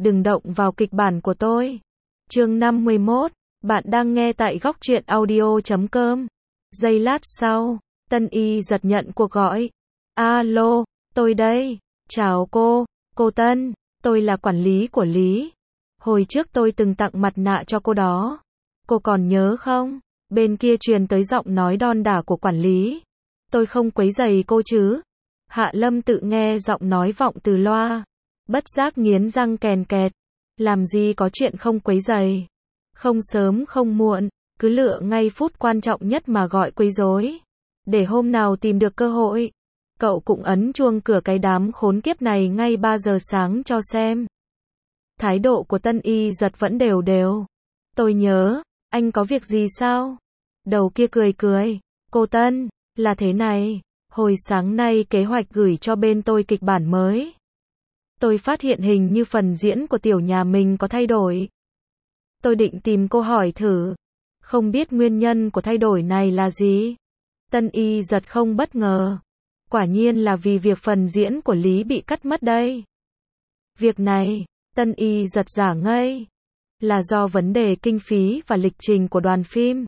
đừng động vào kịch bản của tôi. Chương 51, bạn đang nghe tại góc truyện audio.com. Giây lát sau, Tân Y giật nhận cuộc gọi. Alo, tôi đây. Chào cô Tân, tôi là quản lý của Lý. Hồi trước tôi từng tặng mặt nạ cho cô đó. Cô còn nhớ không? Bên kia truyền tới giọng nói đon đả của quản lý. Tôi không quấy rầy cô chứ? Hạ Lâm Tự nghe giọng nói vọng từ loa, bất giác nghiến răng kèn kẹt. Làm gì có chuyện không quấy rầy. Không sớm không muộn, cứ lựa ngay phút quan trọng nhất mà gọi quấy rối. Để hôm nào tìm được cơ hội, cậu cũng ấn chuông cửa cái đám khốn kiếp này ngay 3 giờ sáng cho xem. Thái độ của Tân Y giật vẫn đều đều. Tôi nhớ, anh có việc gì sao? Đầu kia cười cười. Cô Tân, là thế này, hồi sáng nay kế hoạch gửi cho bên tôi kịch bản mới. Tôi phát hiện hình như phần diễn của tiểu nhà mình có thay đổi. Tôi định tìm cô hỏi thử. Không biết nguyên nhân của thay đổi này là gì? Tân Y giật không bất ngờ. Quả nhiên là vì việc phần diễn của Lý bị cắt mất đây. Việc này, Tân Y giật giả ngây. Là do vấn đề kinh phí và lịch trình của đoàn phim.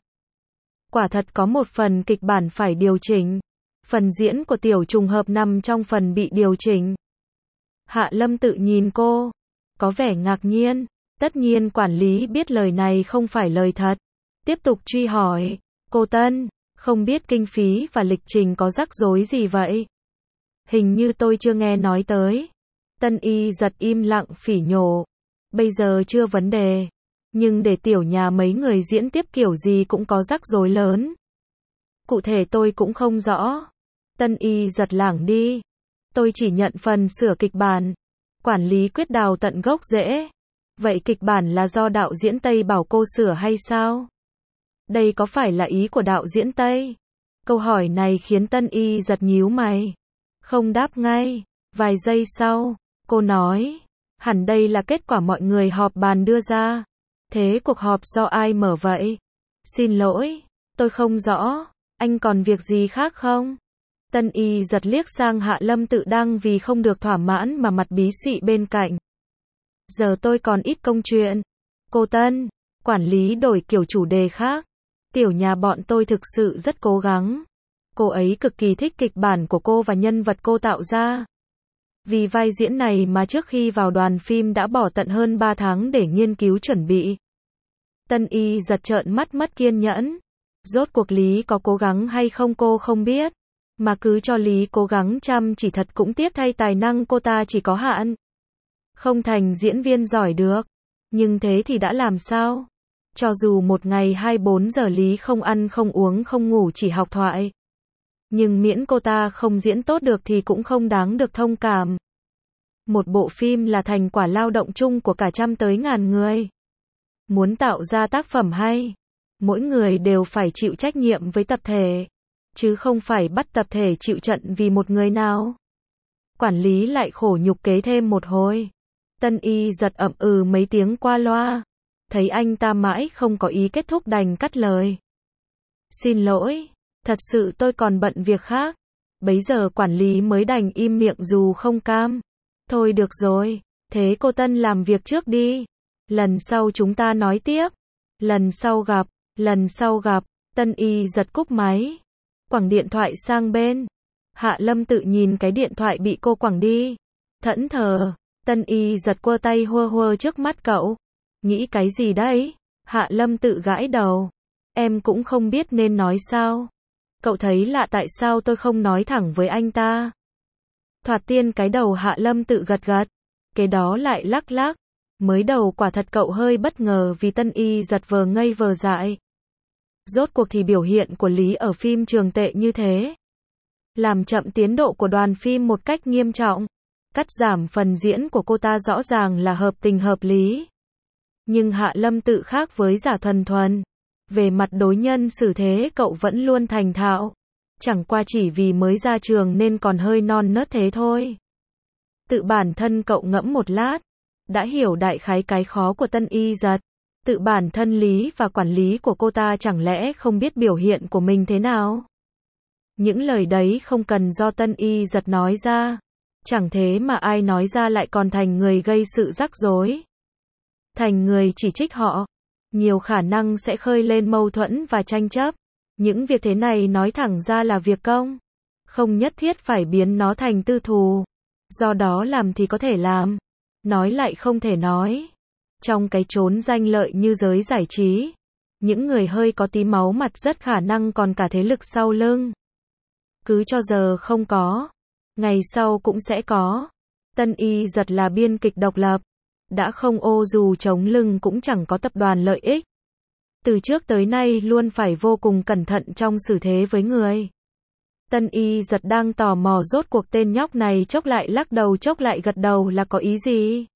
Quả thật có một phần kịch bản phải điều chỉnh. Phần diễn của tiểu trùng hợp nằm trong phần bị điều chỉnh. Hạ Lâm Tự nhìn cô, có vẻ ngạc nhiên. Tất nhiên quản lý biết lời này không phải lời thật. Tiếp tục truy hỏi, cô Tân, không biết kinh phí và lịch trình có rắc rối gì vậy? Hình như tôi chưa nghe nói tới. Tân Y giật im lặng phỉ nhổ. Bây giờ chưa vấn đề. Nhưng để tiểu nhà mấy người diễn tiếp kiểu gì cũng có rắc rối lớn. Cụ thể tôi cũng không rõ. Tân Y giật lảng đi. Tôi chỉ nhận phần sửa kịch bản. Quản lý quyết đào tận gốc rễ. Vậy kịch bản là do đạo diễn Tây bảo cô sửa hay sao? Đây có phải là ý của đạo diễn Tây? Câu hỏi này khiến Tân Y giật nhíu mày. Không đáp ngay. Vài giây sau, cô nói, hẳn đây là kết quả mọi người họp bàn đưa ra. Thế cuộc họp do ai mở vậy? Xin lỗi, tôi không rõ. Anh còn việc gì khác không? Tân Y giật liếc sang Hạ Lâm Tự đang vì không được thỏa mãn mà mặt bí xị bên cạnh. Giờ tôi còn ít công chuyện. Cô Tân, quản lý đổi kiểu chủ đề khác. Tiểu nhà bọn tôi thực sự rất cố gắng. Cô ấy cực kỳ thích kịch bản của cô và nhân vật cô tạo ra. Vì vai diễn này mà trước khi vào đoàn phim đã bỏ tận hơn 3 tháng để nghiên cứu chuẩn bị. Tân Y giật trợn mắt mất kiên nhẫn. Rốt cuộc Lý có cố gắng hay không cô không biết. Mà cứ cho Lý cố gắng chăm chỉ thật cũng tiếc thay tài năng cô ta chỉ có hạn. Không thành diễn viên giỏi được. Nhưng thế thì đã làm sao? Cho dù một ngày 24 giờ Lý không ăn không uống không ngủ chỉ học thoại. Nhưng miễn cô ta không diễn tốt được thì cũng không đáng được thông cảm. Một bộ phim là thành quả lao động chung của cả trăm tới ngàn người. Muốn tạo ra tác phẩm hay, mỗi người đều phải chịu trách nhiệm với tập thể. Chứ không phải bắt tập thể chịu trận vì một người nào. Quản lý lại khổ nhục kế thêm một hồi. Tân Y giật ậm ừ mấy tiếng qua loa. Thấy anh ta mãi không có ý kết thúc đành cắt lời. Xin lỗi, thật sự tôi còn bận việc khác. Bấy giờ quản lý mới đành im miệng dù không cam. Thôi được rồi, thế cô Tân làm việc trước đi. Lần sau chúng ta nói tiếp. Lần sau gặp, Tân Y giật cúp máy. Quẳng điện thoại sang bên. Hạ Lâm Tự nhìn cái điện thoại bị cô quẳng đi. Thẫn thờ, Tân Y giật quơ tay hua hua trước mắt cậu. Nghĩ cái gì đấy? Hạ Lâm Tự gãi đầu. Em cũng không biết nên nói sao. Cậu thấy lạ tại sao tôi không nói thẳng với anh ta? Thoạt tiên cái đầu Hạ Lâm Tự gật gật. Cái đó lại lắc lắc. Mới đầu quả thật cậu hơi bất ngờ vì Tân Y giật vờ ngây vờ dại. Rốt cuộc thì biểu hiện của Lý ở phim Trường tệ như thế. Làm chậm tiến độ của đoàn phim một cách nghiêm trọng. Cắt giảm phần diễn của cô ta rõ ràng là hợp tình hợp lý. Nhưng Hạ Lâm Tự khác với Giả Thuần Thuần. Về mặt đối nhân xử thế cậu vẫn luôn thành thạo. Chẳng qua chỉ vì mới ra trường nên còn hơi non nớt thế thôi. Tự bản thân cậu ngẫm một lát. Đã hiểu đại khái cái khó của Tân Y giật. Tự bản thân Lý và quản lý của cô ta chẳng lẽ không biết biểu hiện của mình thế nào? Những lời đấy không cần do Tân Y giật nói ra. Chẳng thế mà ai nói ra lại còn thành người gây sự rắc rối. Thành người chỉ trích họ. Nhiều khả năng sẽ khơi lên mâu thuẫn và tranh chấp. Những việc thế này nói thẳng ra là việc công. Không nhất thiết phải biến nó thành tư thù. Do đó làm thì có thể làm. Nói lại không thể nói. Trong cái chốn danh lợi như giới giải trí, những người hơi có tí máu mặt rất khả năng còn cả thế lực sau lưng. Cứ cho giờ không có, ngày sau cũng sẽ có. Tân Y Giật là biên kịch độc lập. Đã không ô dù chống lưng cũng chẳng có tập đoàn lợi ích. Từ trước tới nay luôn phải vô cùng cẩn thận trong xử thế với người. Tân Y Giật đang tò mò rốt cuộc tên nhóc này chốc lại lắc đầu chốc lại gật đầu là có ý gì.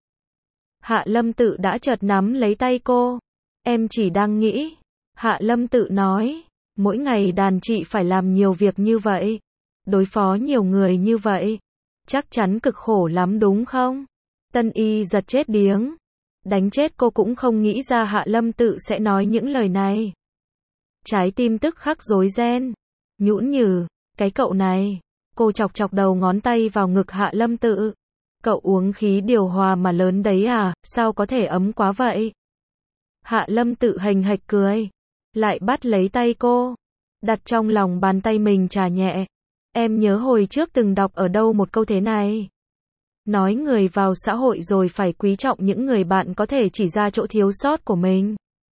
Hạ Lâm Tự đã chợt nắm lấy tay cô. Em chỉ đang nghĩ. Hạ Lâm Tự nói. Mỗi ngày đàn chị phải làm nhiều việc như vậy. Đối phó nhiều người như vậy. Chắc chắn cực khổ lắm đúng không? Tân Y Giật chết điếng. Đánh chết cô cũng không nghĩ ra Hạ Lâm Tự sẽ nói những lời này. Trái tim tức khắc rối ren. Nhũn nhừ. Cái cậu này. Cô chọc chọc đầu ngón tay vào ngực Hạ Lâm Tự. Cậu uống khí điều hòa mà lớn đấy à, sao có thể ấm quá vậy? Hạ Lâm Tự hềnh hạch cười. Lại bắt lấy tay cô. Đặt trong lòng bàn tay mình trà nhẹ. Em nhớ hồi trước từng đọc ở đâu một câu thế này. Nói người vào xã hội rồi phải quý trọng những người bạn có thể chỉ ra chỗ thiếu sót của mình.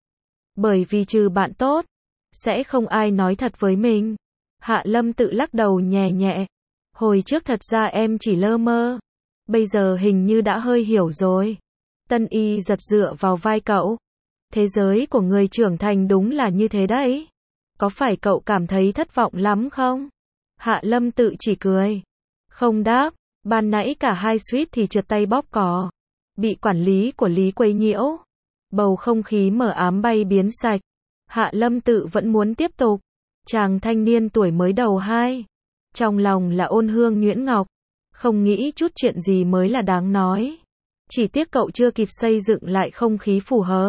Bởi vì trừ bạn tốt, sẽ không ai nói thật với mình. Hạ Lâm Tự lắc đầu nhẹ nhẹ. Hồi trước thật ra em chỉ lơ mơ. Bây giờ hình như đã hơi hiểu rồi. Tân Y Giật dựa vào vai cậu. Thế giới của người trưởng thành đúng là như thế đấy. Có phải cậu cảm thấy thất vọng lắm không? Hạ Lâm Tự chỉ cười. Không đáp. Ban nãy cả hai suýt thì trượt tay bóp cò. Bị quản lý của Lý quấy nhiễu. Bầu không khí mờ ám bay biến sạch. Hạ Lâm Tự vẫn muốn tiếp tục. Chàng thanh niên tuổi mới đầu 2. Trong lòng là ôn hương nhuyễn ngọc. Không nghĩ chút chuyện gì mới là đáng nói. Chỉ tiếc cậu chưa kịp xây dựng lại không khí phù hợp.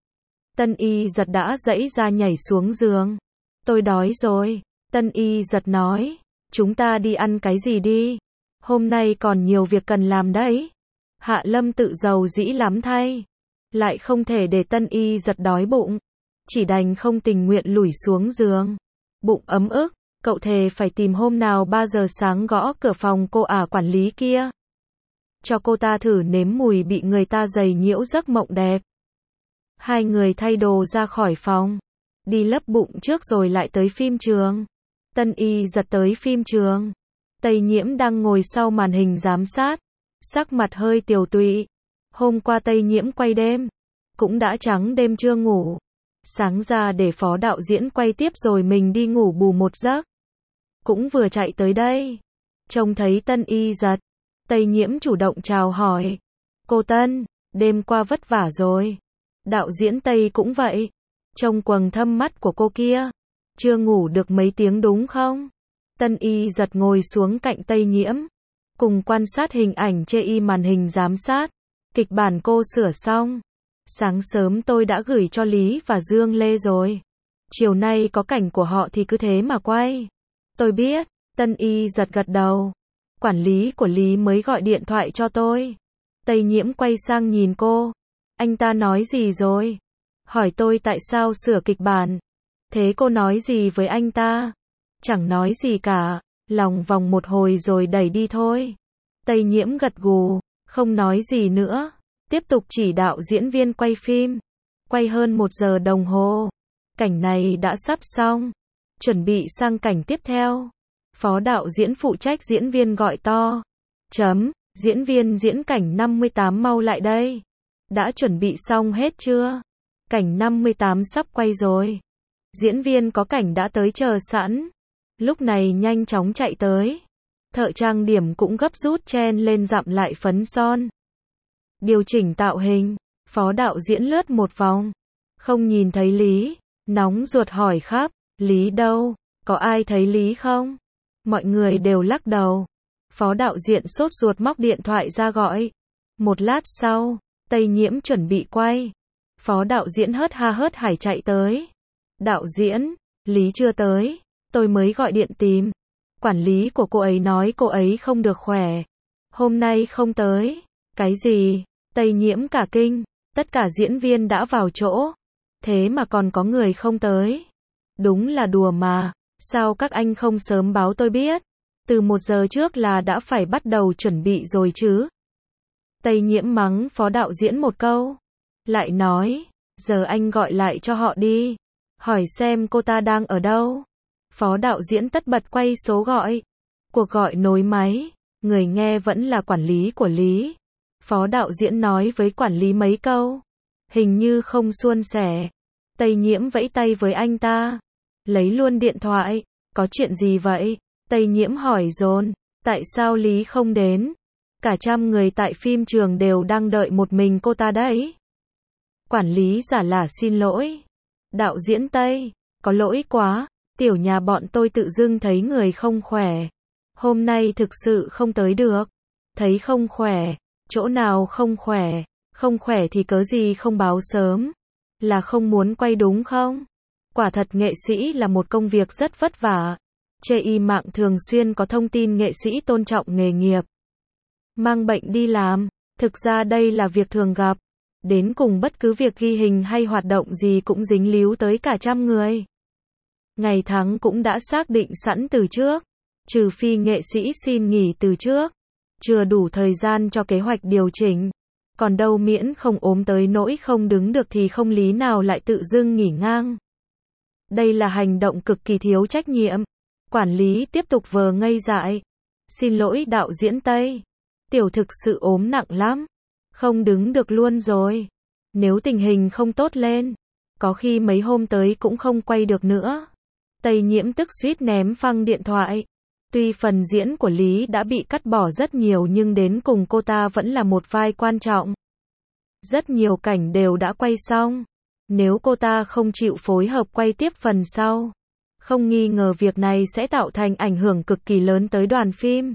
Tân Y Giật đã dãy ra nhảy xuống giường. Tôi đói rồi. Tân Y Giật nói. Chúng ta đi ăn cái gì đi. Hôm nay còn nhiều việc cần làm đấy. Hạ Lâm Tự giàu dĩ lắm thay. Lại không thể để Tân Y Giật đói bụng. Chỉ đành không tình nguyện lủi xuống giường. Bụng ấm ức. Cậu thề phải tìm hôm nào 3 giờ sáng gõ cửa phòng cô quản lý kia. Cho cô ta thử nếm mùi bị người ta giày nhiễu giấc mộng đẹp. Hai người thay đồ ra khỏi phòng. Đi lấp bụng trước rồi lại tới phim trường. Tân Y Giật tới phim trường. Tây Nhiễm đang ngồi sau màn hình giám sát. Sắc mặt hơi tiều tụy. Hôm qua Tây Nhiễm quay đêm. Cũng đã trắng đêm chưa ngủ. Sáng ra để phó đạo diễn quay tiếp rồi mình đi ngủ bù một giấc. Cũng vừa chạy tới đây. Trông thấy Tân Y Giật. Tây Nhiễm chủ động chào hỏi. Cô Tân, đêm qua vất vả rồi. Đạo diễn Tây cũng vậy. Trông quầng thâm mắt của cô kia. Chưa ngủ được mấy tiếng đúng không? Tân Y Giật ngồi xuống cạnh Tây Nhiễm. Cùng quan sát hình ảnh trên màn hình giám sát. Kịch bản cô sửa xong. Sáng sớm tôi đã gửi cho Lý và Dương Lê rồi. Chiều nay có cảnh của họ thì cứ thế mà quay. Tôi biết. Tân Y Giật gật đầu. Quản lý của Lý mới gọi điện thoại cho tôi. Tây Nhiễm quay sang nhìn cô. Anh ta nói gì rồi? Hỏi tôi tại sao sửa kịch bản. Thế cô nói gì với anh ta? Chẳng nói gì cả. Lòng vòng một hồi rồi đẩy đi thôi. Tây Nhiễm gật gù. Không nói gì nữa. Tiếp tục chỉ đạo diễn viên quay phim. Quay hơn 1 giờ đồng hồ. Cảnh này đã sắp xong. Chuẩn bị sang cảnh tiếp theo. Phó đạo diễn phụ trách diễn viên gọi to. Diễn viên diễn cảnh 58 mau lại đây. Đã chuẩn bị xong hết chưa? Cảnh 58 sắp quay rồi. Diễn viên có cảnh đã tới chờ sẵn. Lúc này nhanh chóng chạy tới. Thợ trang điểm cũng gấp rút chen lên dặm lại phấn son. Điều chỉnh tạo hình. Phó đạo diễn lướt một vòng. Không nhìn thấy Lý. Nóng ruột hỏi khắp. Lý đâu? Có ai thấy Lý không? Mọi người đều lắc đầu. Phó đạo diễn sốt ruột móc điện thoại ra gọi. Một lát sau, Tây Nhiễm chuẩn bị quay. Phó đạo diễn hớt ha hớt hải chạy tới. Đạo diễn, Lý chưa tới. Tôi mới gọi điện tìm. Quản lý của cô ấy nói cô ấy không được khỏe. Hôm nay không tới. Cái gì? Tây Nhiễm cả kinh, tất cả diễn viên đã vào chỗ. Thế mà còn có người không tới. Đúng là đùa mà, sao các anh không sớm báo tôi biết? Từ 1 giờ trước là đã phải bắt đầu chuẩn bị rồi chứ. Tây Nhiễm mắng phó đạo diễn một câu. Lại nói, giờ anh gọi lại cho họ đi. Hỏi xem cô ta đang ở đâu. Phó đạo diễn tất bật quay số gọi. Cuộc gọi nối máy, người nghe vẫn là quản lý của Lý. Phó đạo diễn nói với quản lý mấy câu. Hình như không suôn sẻ. Tây Nhiễm vẫy tay với anh ta. Lấy luôn điện thoại. Có chuyện gì vậy? Tây Nhiễm hỏi dồn. Tại sao Lý không đến? Cả trăm người tại phim trường đều đang đợi một mình cô ta đấy. Quản lý giả lả xin lỗi. Đạo diễn Tây, có lỗi quá. Tiểu nhà bọn tôi tự dưng thấy người không khỏe. Hôm nay thực sự không tới được. Thấy không khỏe. Chỗ nào không khỏe? Không khỏe thì cớ gì không báo sớm? Là không muốn quay đúng không? Quả thật nghệ sĩ là một công việc rất vất vả. Chê mạng thường xuyên có thông tin nghệ sĩ tôn trọng nghề nghiệp. Mang bệnh đi làm, thực ra đây là việc thường gặp. Đến cùng bất cứ việc ghi hình hay hoạt động gì cũng dính líu tới cả trăm người. Ngày tháng cũng đã xác định sẵn từ trước. Trừ phi nghệ sĩ xin nghỉ từ trước. Chưa đủ thời gian cho kế hoạch điều chỉnh. Còn đâu miễn không ốm tới nỗi không đứng được thì không lý nào lại tự dưng nghỉ ngang. Đây là hành động cực kỳ thiếu trách nhiệm. Quản lý tiếp tục vờ ngây dại. Xin lỗi đạo diễn Tây. Tiểu thực sự ốm nặng lắm. Không đứng được luôn rồi. Nếu tình hình không tốt lên, có khi mấy hôm tới cũng không quay được nữa. Tây Nhiễm tức suýt ném phăng điện thoại. Tuy phần diễn của Lý đã bị cắt bỏ rất nhiều nhưng đến cùng cô ta vẫn là một vai quan trọng. Rất nhiều cảnh đều đã quay xong. Nếu cô ta không chịu phối hợp quay tiếp phần sau, không nghi ngờ việc này sẽ tạo thành ảnh hưởng cực kỳ lớn tới đoàn phim.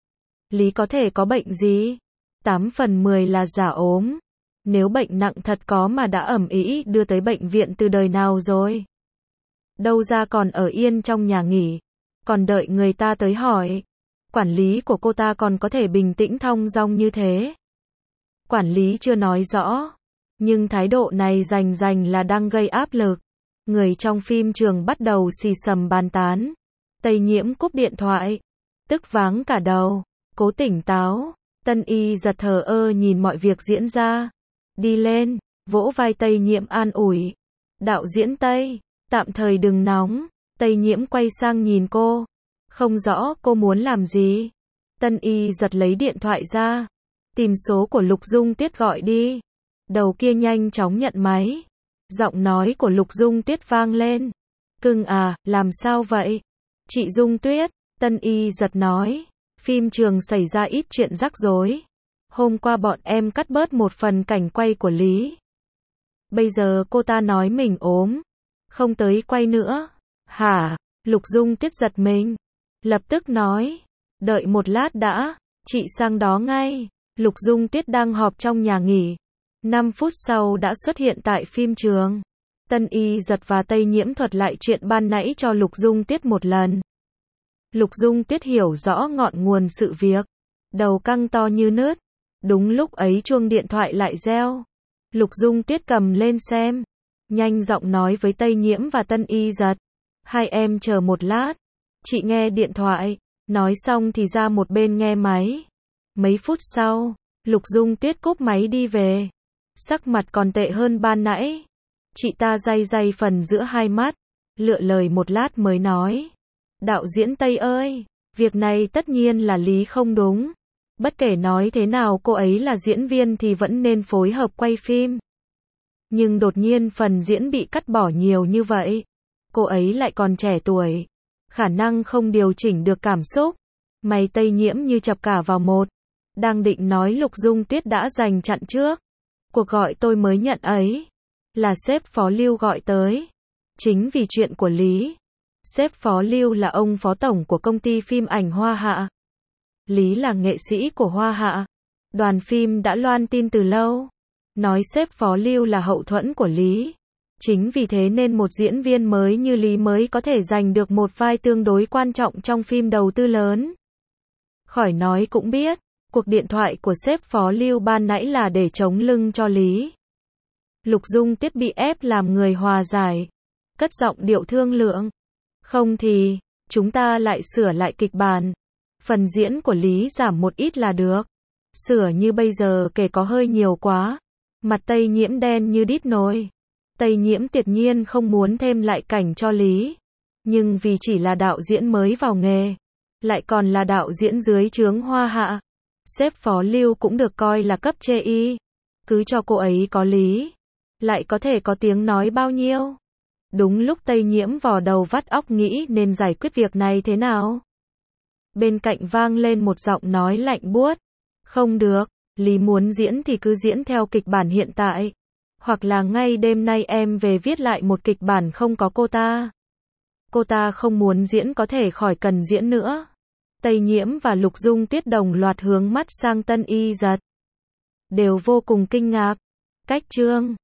Lý có thể có bệnh gì? 8 phần 10 là giả ốm. Nếu bệnh nặng thật có mà đã ầm ĩ đưa tới bệnh viện từ đời nào rồi. Đâu ra còn ở yên trong nhà nghỉ. Còn đợi người ta tới hỏi. Quản lý của cô ta còn có thể bình tĩnh thong dong như thế. Quản lý chưa nói rõ. Nhưng thái độ này rành là đang gây áp lực. Người trong phim trường bắt đầu xì xầm bàn tán. Tây Nhiễm cúp điện thoại. Tức váng cả đầu. Cố tỉnh táo. Tân Y giật thờ ơ nhìn mọi việc diễn ra. Đi lên, vỗ vai Tây Nhiễm an ủi. Đạo diễn Tây, tạm thời đừng nóng. Tây Nhiễm quay sang nhìn cô. Không rõ cô muốn làm gì. Tân Y giật lấy điện thoại ra. Tìm số của Lục Dung Tuyết gọi đi. Đầu kia nhanh chóng nhận máy. Giọng nói của Lục Dung Tuyết vang lên. Cưng à, làm sao vậy? Chị Dung Tuyết, Tân Y giật nói. Phim trường xảy ra ít chuyện rắc rối. Hôm qua bọn em cắt bớt một phần cảnh quay của Lý. Bây giờ cô ta nói mình ốm. Không tới quay nữa. Hả? Lục Dung Tuyết giật mình. Lập tức nói. Đợi một lát đã. Chị sang đó ngay. Lục Dung Tuyết đang họp trong nhà nghỉ. 5 phút sau đã xuất hiện tại phim trường. Tân Y giật và Tây Nhiễm thuật lại chuyện ban nãy cho Lục Dung Tuyết một lần. Lục Dung Tuyết hiểu rõ ngọn nguồn sự việc. Đầu căng to như nứt. Đúng lúc ấy chuông điện thoại lại reo. Lục Dung Tuyết cầm lên xem. Nhanh giọng nói với Tây Nhiễm và Tân Y giật. Hai em chờ một lát. Chị nghe điện thoại. Nói xong thì ra một bên nghe máy. Mấy phút sau, Lục Dung Tuyết cúp máy đi về. Sắc mặt còn tệ hơn ban nãy. Chị ta day phần giữa hai mắt. Lựa lời một lát mới nói. Đạo diễn Tây ơi, việc này tất nhiên là Lý không đúng. Bất kể nói thế nào cô ấy là diễn viên thì vẫn nên phối hợp quay phim. Nhưng đột nhiên phần diễn bị cắt bỏ nhiều như vậy. Cô ấy lại còn trẻ tuổi. Khả năng không điều chỉnh được cảm xúc. Mày Tây Nhiễm như chập cả vào một. Đang định nói Lục Dung Tuyết đã giành chặn trước. Cuộc gọi tôi mới nhận ấy. Là sếp Phó Lưu gọi tới. Chính vì chuyện của Lý. Sếp Phó Lưu là ông phó tổng của công ty phim ảnh Hoa Hạ. Lý là nghệ sĩ của Hoa Hạ. Đoàn phim đã loan tin từ lâu. Nói sếp Phó Lưu là hậu thuẫn của Lý. Chính vì thế nên một diễn viên mới như Lý mới có thể giành được một vai tương đối quan trọng trong phim đầu tư lớn. Khỏi nói cũng biết, Cuộc điện thoại của sếp Phó Lưu ban nãy là để chống lưng cho Lý Lục Dung Tuyết bị ép làm người hòa giải, cất giọng điệu thương lượng. Không thì, chúng ta lại sửa lại kịch bản. Phần diễn của Lý giảm một ít là được. Sửa như bây giờ kể có hơi nhiều quá. Mặt Tây Nhiễm đen như đít nồi. Tây Nhiễm tuyệt nhiên không muốn thêm lại cảnh cho Lý. Nhưng vì chỉ là đạo diễn mới vào nghề, lại còn là đạo diễn dưới trướng Hoa Hạ, sếp Phó Lưu cũng được coi là cấp chê y. Cứ cho cô ấy có Lý, lại có thể có tiếng nói bao nhiêu. Đúng lúc Tây Nhiễm vò đầu vắt óc nghĩ nên giải quyết việc này thế nào. Bên cạnh vang lên một giọng nói lạnh buốt. Không được, Lý muốn diễn thì cứ diễn theo kịch bản hiện tại. Hoặc là ngay đêm nay em về viết lại một kịch bản không có cô ta. Cô ta không muốn diễn có thể khỏi cần diễn nữa. Tây Nhiễm và Lục Dung Tuyết đồng loạt hướng mắt sang Tân Y Dật. Đều vô cùng kinh ngạc. Cách chương